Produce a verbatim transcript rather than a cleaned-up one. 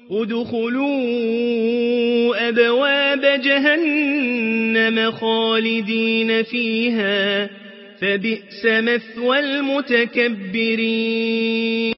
ادخلوا أبواب جهنم خالدين فيها فبئس مثوى المتكبرين